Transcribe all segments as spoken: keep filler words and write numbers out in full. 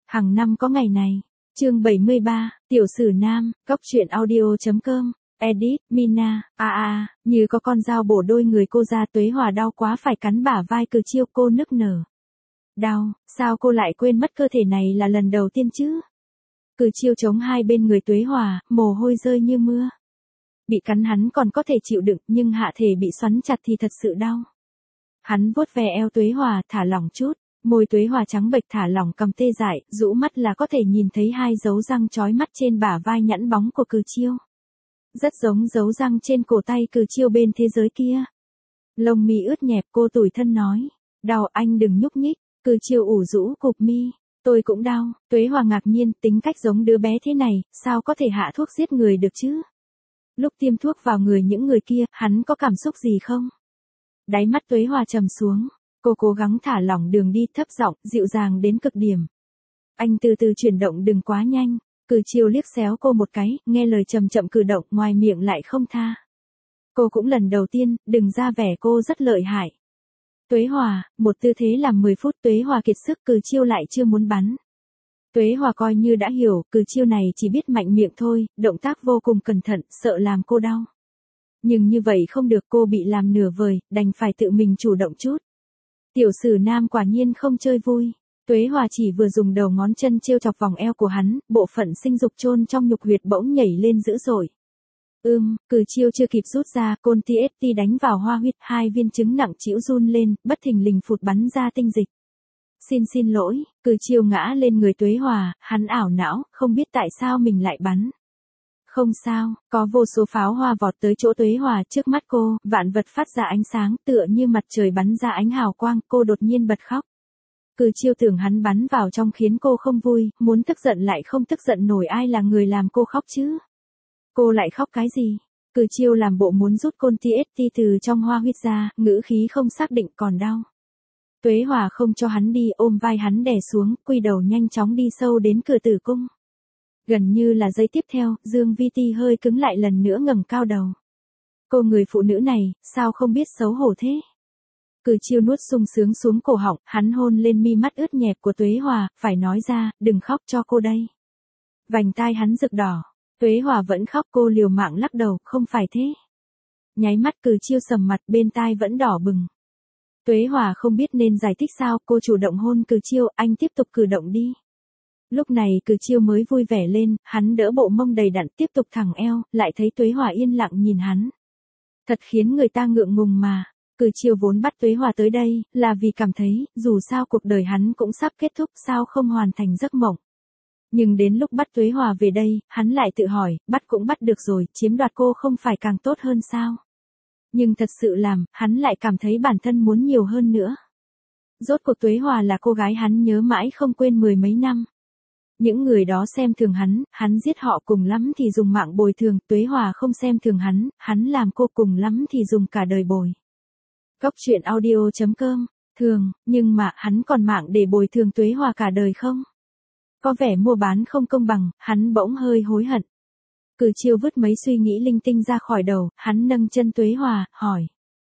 Hàng năm có ngày này. Chương bảy mươi ba, Tiểu Sử Nam, Cóc truyện audio.com, edit, Mina, a a, như có con dao bổ đôi người cô ra. Tuế Hòa đau quá phải cắn bả vai Cử Chiêu, cô nức nở. Đau, sao cô lại quên mất cơ thể này là lần đầu tiên chứ? Cử Chiêu chống hai bên người Tuế Hòa, mồ hôi rơi như mưa. Bị cắn hắn còn có thể chịu đựng, nhưng hạ thể bị xoắn chặt thì thật sự đau. Hắn vuốt ve eo Tuế Hòa, thả lỏng chút. Môi Tuế Hòa trắng bệch thả lỏng cầm tê dại, rũ mắt là có thể nhìn thấy hai dấu răng chói mắt trên bả vai nhẵn bóng của Cử Chiêu. Rất giống dấu răng trên cổ tay Cử Chiêu bên thế giới kia. Lông mi ướt nhẹp, cô tủi thân nói. Đau, anh đừng nhúc nhích. Cử Chiêu ủ rũ cụp mi. Tôi cũng đau. Tuế Hòa ngạc nhiên, tính cách giống đứa bé thế này, sao có thể hạ thuốc giết người được chứ? Lúc tiêm thuốc vào người những người kia, hắn có cảm xúc gì không? Đáy mắt Tuế Hòa trầm xuống. Cô cố gắng thả lỏng đường đi, thấp giọng, dịu dàng đến cực điểm. Anh từ từ chuyển động, đừng quá nhanh. Cử Chiêu liếc xéo cô một cái, nghe lời chậm chậm cử động, ngoài miệng lại không tha. Cô cũng lần đầu tiên, đừng ra vẻ cô rất lợi hại. Tuế Hòa, một tư thế làm mười phút. Tuế Hòa kiệt sức, Cử Chiêu lại chưa muốn bắn. Tuế Hòa coi như đã hiểu, Cử Chiêu này chỉ biết mạnh miệng thôi, động tác vô cùng cẩn thận, sợ làm cô đau. Nhưng như vậy không được, cô bị làm nửa vời, đành phải tự mình chủ động chút. Tiểu Sử Nam quả nhiên không chơi vui. Tuế Hòa chỉ vừa dùng đầu ngón chân trêu chọc vòng eo của hắn, bộ phận sinh dục chôn trong nhục huyệt bỗng nhảy lên dữ dội. Ưm, Cử Chiêu chưa kịp rút ra, côn tê ét tê đánh vào hoa huyết, hai viên trứng nặng trĩu run lên, bất thình lình phụt bắn ra tinh dịch. Xin xin lỗi. Cử Chiêu ngã lên người Tuế Hòa, hắn ảo não, không biết tại sao mình lại bắn. Không sao, có vô số pháo hoa vọt tới chỗ Tuế Hòa, trước mắt cô, vạn vật phát ra ánh sáng, tựa như mặt trời bắn ra ánh hào quang, cô đột nhiên bật khóc. Cử Chiêu tưởng hắn bắn vào trong khiến cô không vui, muốn tức giận lại không tức giận nổi, ai là người làm cô khóc chứ? Cô lại khóc cái gì? Cử Chiêu làm bộ muốn rút côn tê ét tê từ trong hoa huyết ra, ngữ khí không xác định, còn đau. Tuế Hòa không cho hắn đi, ôm vai hắn đè xuống, quy đầu nhanh chóng đi sâu đến cửa tử cung. Gần như là giây tiếp theo, Dương Vi Ti hơi cứng lại, lần nữa ngẩng cao đầu. Cô người phụ nữ này, sao không biết xấu hổ thế? Cử Chiêu nuốt sung sướng xuống cổ họng, hắn hôn lên mi mắt ướt nhẹp của Tuế Hòa, phải nói ra, đừng khóc cho cô đây. Vành tai hắn rực đỏ. Tuế Hòa vẫn khóc, cô liều mạng lắc đầu, không phải thế. Nháy mắt Cử Chiêu sầm mặt, bên tai vẫn đỏ bừng. Tuế Hòa không biết nên giải thích sao, cô chủ động hôn Cử Chiêu, anh tiếp tục cử động đi. Lúc này Cử Chiêu mới vui vẻ lên, hắn đỡ bộ mông đầy đặn, tiếp tục thẳng eo, lại thấy Tuế Hòa yên lặng nhìn hắn. Thật khiến người ta ngượng ngùng mà. Cử Chiêu vốn bắt Tuế Hòa tới đây, là vì cảm thấy, dù sao cuộc đời hắn cũng sắp kết thúc, sao không hoàn thành giấc mộng. Nhưng đến lúc bắt Tuế Hòa về đây, hắn lại tự hỏi, bắt cũng bắt được rồi, chiếm đoạt cô không phải càng tốt hơn sao? Nhưng thật sự làm, hắn lại cảm thấy bản thân muốn nhiều hơn nữa. Rốt cuộc Tuế Hòa là cô gái hắn nhớ mãi không quên mười mấy năm. Những người đó xem thường hắn, hắn giết họ, cùng lắm thì dùng mạng bồi thường. Tuế Hòa không xem thường hắn, hắn làm cô, cùng lắm thì dùng cả đời bồi. Cóc truyện audio.com, thường, nhưng mà hắn còn mạng để bồi thường Tuế Hòa cả đời không? Có vẻ mua bán không công bằng, hắn bỗng hơi hối hận. Cử Chiêu vứt mấy suy nghĩ linh tinh ra khỏi đầu, hắn nâng chân Tuế Hòa, hỏi.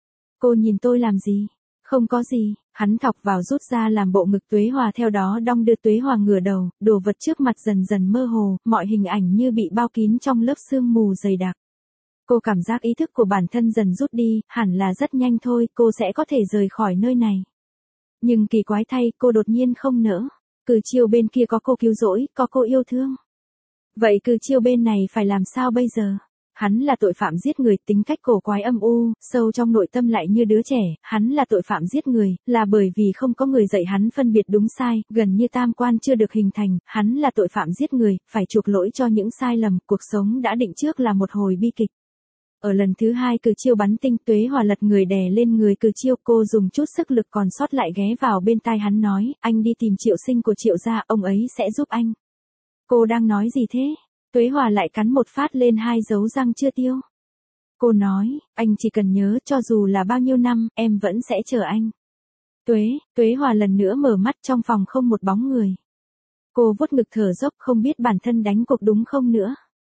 Cô nhìn tôi làm gì? Không có gì, hắn thọc vào rút ra làm bộ ngực Tuế Hòa, theo đó đong đưa Tuế Hòa ngửa đầu, đồ vật trước mặt dần dần mơ hồ, mọi hình ảnh như bị bao kín trong lớp sương mù dày đặc. Cô cảm giác ý thức của bản thân dần rút đi, hẳn là rất nhanh thôi, cô sẽ có thể rời khỏi nơi này. Nhưng kỳ quái thay, cô đột nhiên không nỡ. Cử Chiêu bên kia có cô cứu rỗi, có cô yêu thương. Vậy Cử Chiêu bên này phải làm sao bây giờ? Hắn là tội phạm giết người, tính cách cổ quái âm u, sâu trong nội tâm lại như đứa trẻ. Hắn là tội phạm giết người, là bởi vì không có người dạy hắn phân biệt đúng sai, gần như tam quan chưa được hình thành. Hắn là tội phạm giết người, phải chuộc lỗi cho những sai lầm, cuộc sống đã định trước là một hồi bi kịch. Ở lần thứ hai Cử Chiêu bắn tinh, Tuế Hòa lật người đè lên người Cử Chiêu, cô dùng chút sức lực còn sót lại ghé vào bên tai hắn nói, anh đi tìm Triệu Sinh của Triệu gia, ông ấy sẽ giúp anh. Cô đang nói gì thế? Tuế Hòa lại cắn một phát lên hai dấu răng chưa tiêu. Cô nói, anh chỉ cần nhớ, cho dù là bao nhiêu năm, em vẫn sẽ chờ anh. Tuế, Tuế Hòa lần nữa mở mắt, trong phòng không một bóng người. Cô vuốt ngực thở dốc, không biết bản thân đánh cuộc đúng không nữa.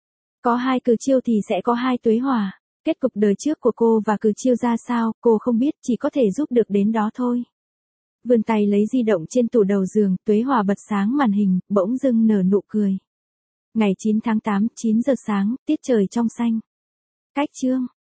Có hai Cử Chiêu thì sẽ có hai Tuế Hòa. Kết cục đời trước của cô và Cử Chiêu ra sao, cô không biết, chỉ có thể giúp được đến đó thôi. Vươn tay lấy di động trên tủ đầu giường, Tuế Hòa bật sáng màn hình, bỗng dưng nở nụ cười. Ngày chín tháng tám, chín giờ sáng, tiết trời trong xanh. Cách chương.